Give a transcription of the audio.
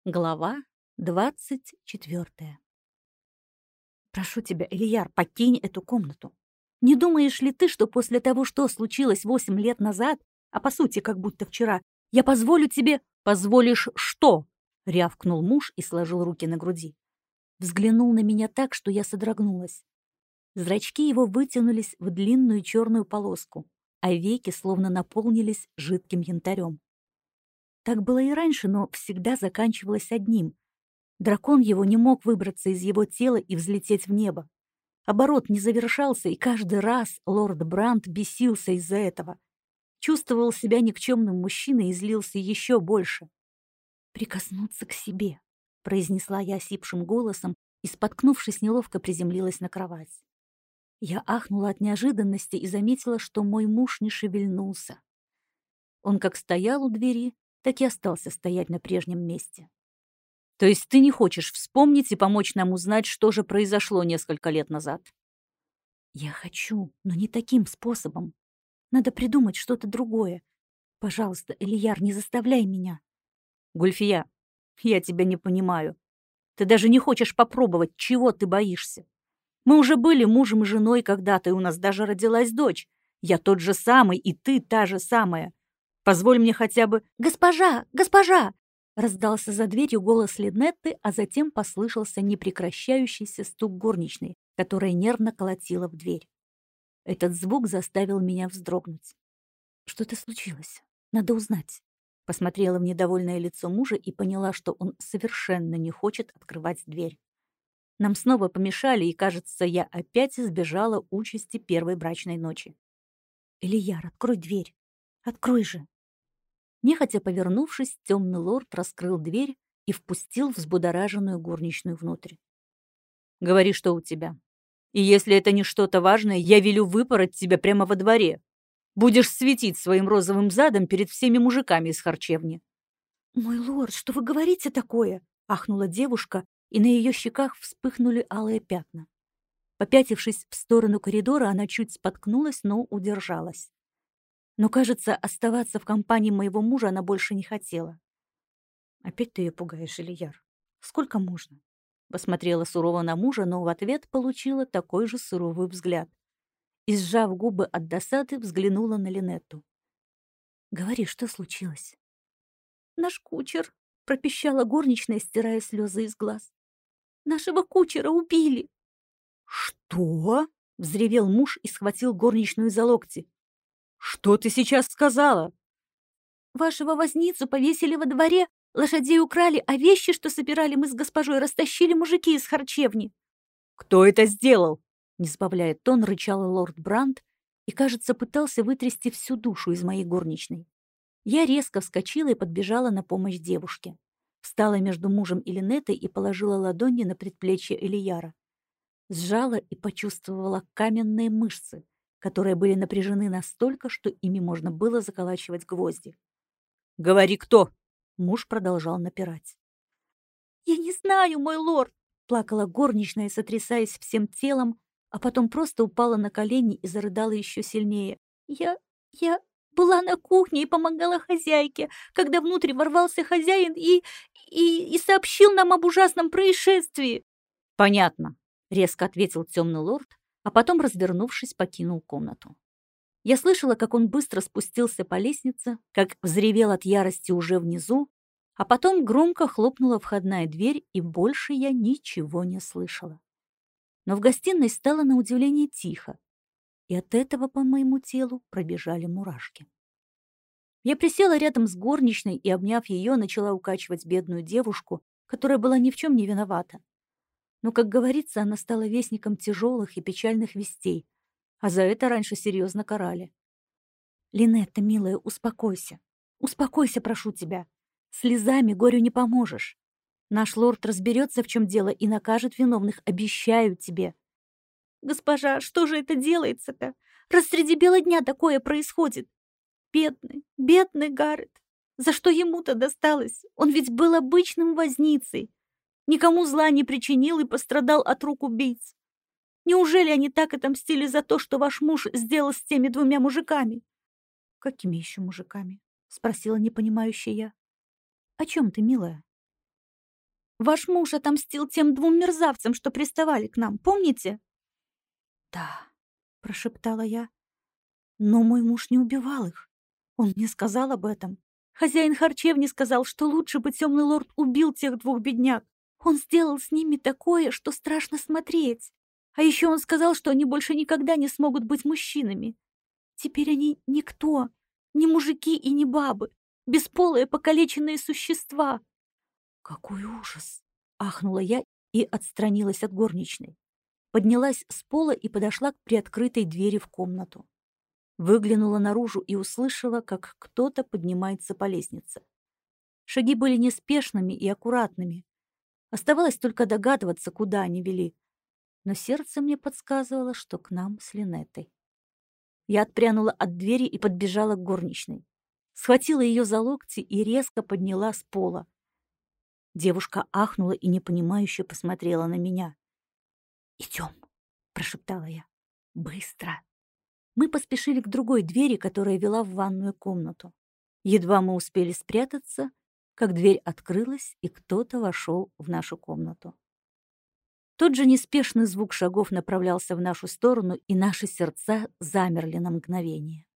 Глава 24. «Прошу тебя, Элияр, покинь эту комнату. Не думаешь ли ты, что после того, что случилось 8 лет назад, а по сути, как будто вчера, я позволю тебе...» «Позволишь что?» — рявкнул муж и сложил руки на груди. Взглянул на меня так, что я содрогнулась. Зрачки его вытянулись в длинную черную полоску, а веки словно наполнились жидким янтарем. Так было и раньше, но всегда заканчивалось одним. Дракон его не мог выбраться из его тела и взлететь в небо. Оборот не завершался, и каждый раз лорд Брандт бесился из-за этого. Чувствовал себя никчемным мужчиной и злился еще больше. «Прикоснуться к себе», — произнесла я осипшим голосом и, споткнувшись, неловко приземлилась на кровать. Я ахнула от неожиданности и заметила, что мой муж не шевельнулся. Он как стоял у двери, так и остался стоять на прежнем месте. То есть ты не хочешь вспомнить и помочь нам узнать, что же произошло несколько лет назад? Я хочу, но не таким способом. Надо придумать что-то другое. Пожалуйста, Элияр, не заставляй меня. Гульфия, я тебя не понимаю. Ты даже не хочешь попробовать, чего ты боишься. Мы уже были мужем и женой когда-то, и у нас даже родилась дочь. Я тот же самый, и ты та же самая. Позволь мне хотя бы... «Госпожа! Госпожа!» Раздался за дверью голос Линетты, а затем послышался непрекращающийся стук горничной, которая нервно колотила в дверь. Этот звук заставил меня вздрогнуть. «Что-то случилось. Надо узнать». Посмотрела в недовольное лицо мужа и поняла, что он совершенно не хочет открывать дверь. Нам снова помешали, и, кажется, я опять избежала участи первой брачной ночи. «Элияр, открой дверь! Открой же!» Нехотя повернувшись, темный лорд раскрыл дверь и впустил взбудораженную горничную внутрь. «Говори, что у тебя. И если это не что-то важное, я велю выпороть тебя прямо во дворе. Будешь светить своим розовым задом перед всеми мужиками из харчевни». «Мой лорд, что вы говорите такое?» — ахнула девушка, и на ее щеках вспыхнули алые пятна. Попятившись в сторону коридора, она чуть споткнулась, но удержалась. Но, кажется, оставаться в компании моего мужа она больше не хотела. «Опять ты ее пугаешь, Элияр? Сколько можно?» Посмотрела сурово на мужа, но в ответ получила такой же суровый взгляд. И, сжав губы от досады, взглянула на Линетту. «Говори, что случилось?» «Наш кучер», — пропищала горничная, стирая слезы из глаз. «Нашего кучера убили!» «Что?» — взревел муж и схватил горничную за локти. «Что ты сейчас сказала?» «Вашего возницу повесили во дворе, лошадей украли, а вещи, что собирали мы с госпожой, растащили мужики из харчевни». «Кто это сделал?» Не сбавляя тон, рычал лорд Брандт и, кажется, пытался вытрясти всю душу из моей горничной. Я резко вскочила и подбежала на помощь девушке. Встала между мужем и Линеттой и положила ладони на предплечье Элияра. Сжала и почувствовала каменные мышцы, которые были напряжены настолько, что ими можно было заколачивать гвозди. «Говори, кто?» Муж продолжал напирать. «Я не знаю, мой лорд!» Плакала горничная, сотрясаясь всем телом, а потом просто упала на колени и зарыдала еще сильнее. Я была на кухне и помогала хозяйке, когда внутрь ворвался хозяин и сообщил нам об ужасном происшествии». «Понятно», — резко ответил темный лорд, а потом, развернувшись, покинул комнату. Я слышала, как он быстро спустился по лестнице, как взревел от ярости уже внизу, а потом громко хлопнула входная дверь, и больше я ничего не слышала. Но в гостиной стало на удивление тихо, и от этого по моему телу пробежали мурашки. Я присела рядом с горничной и, обняв ее, начала укачивать бедную девушку, которая была ни в чем не виновата. Но, как говорится, она стала вестником тяжелых и печальных вестей, а за это раньше серьезно карали. «Линетта, милая, успокойся. Успокойся, прошу тебя. Слезами горю не поможешь. Наш лорд разберется, в чем дело, и накажет виновных, обещаю тебе». «Госпожа, что же это делается-то? Раз среди бела дня такое происходит? Бедный, бедный Гаррет. За что ему-то досталось? Он ведь был обычным возницей. Никому зла не причинил и пострадал от рук убийц. Неужели они так отомстили за то, что ваш муж сделал с теми двумя мужиками?» «Какими еще мужиками?» — спросила непонимающая я. «О чем ты, милая?» Ваш муж отомстил тем двум мерзавцам, что приставали к нам, помните?» «Да», — прошептала я, — «но мой муж не убивал их. Он мне сказал об этом. Хозяин харчевни сказал, что лучше бы темный лорд убил тех двух бедняк. Он сделал с ними такое, что страшно смотреть. А еще он сказал, что они больше никогда не смогут быть мужчинами. Теперь они никто, ни мужики и ни бабы, бесполые покалеченные существа». «Какой ужас!» — ахнула я и отстранилась от горничной. Поднялась с пола и подошла к приоткрытой двери в комнату. Выглянула наружу и услышала, как кто-то поднимается по лестнице. Шаги были неспешными и аккуратными. Оставалось только догадываться, куда они вели. Но сердце мне подсказывало, что к нам с Линеттой. Я отпрянула от двери и подбежала к горничной. Схватила ее за локти и резко подняла с пола. Девушка ахнула и непонимающе посмотрела на меня. «Идем», — прошептала я. «Быстро». Мы поспешили к другой двери, которая вела в ванную комнату. Едва мы успели спрятаться, как дверь открылась, и кто-то вошел в нашу комнату. Тот же неспешный звук шагов направлялся в нашу сторону, и наши сердца замерли на мгновение.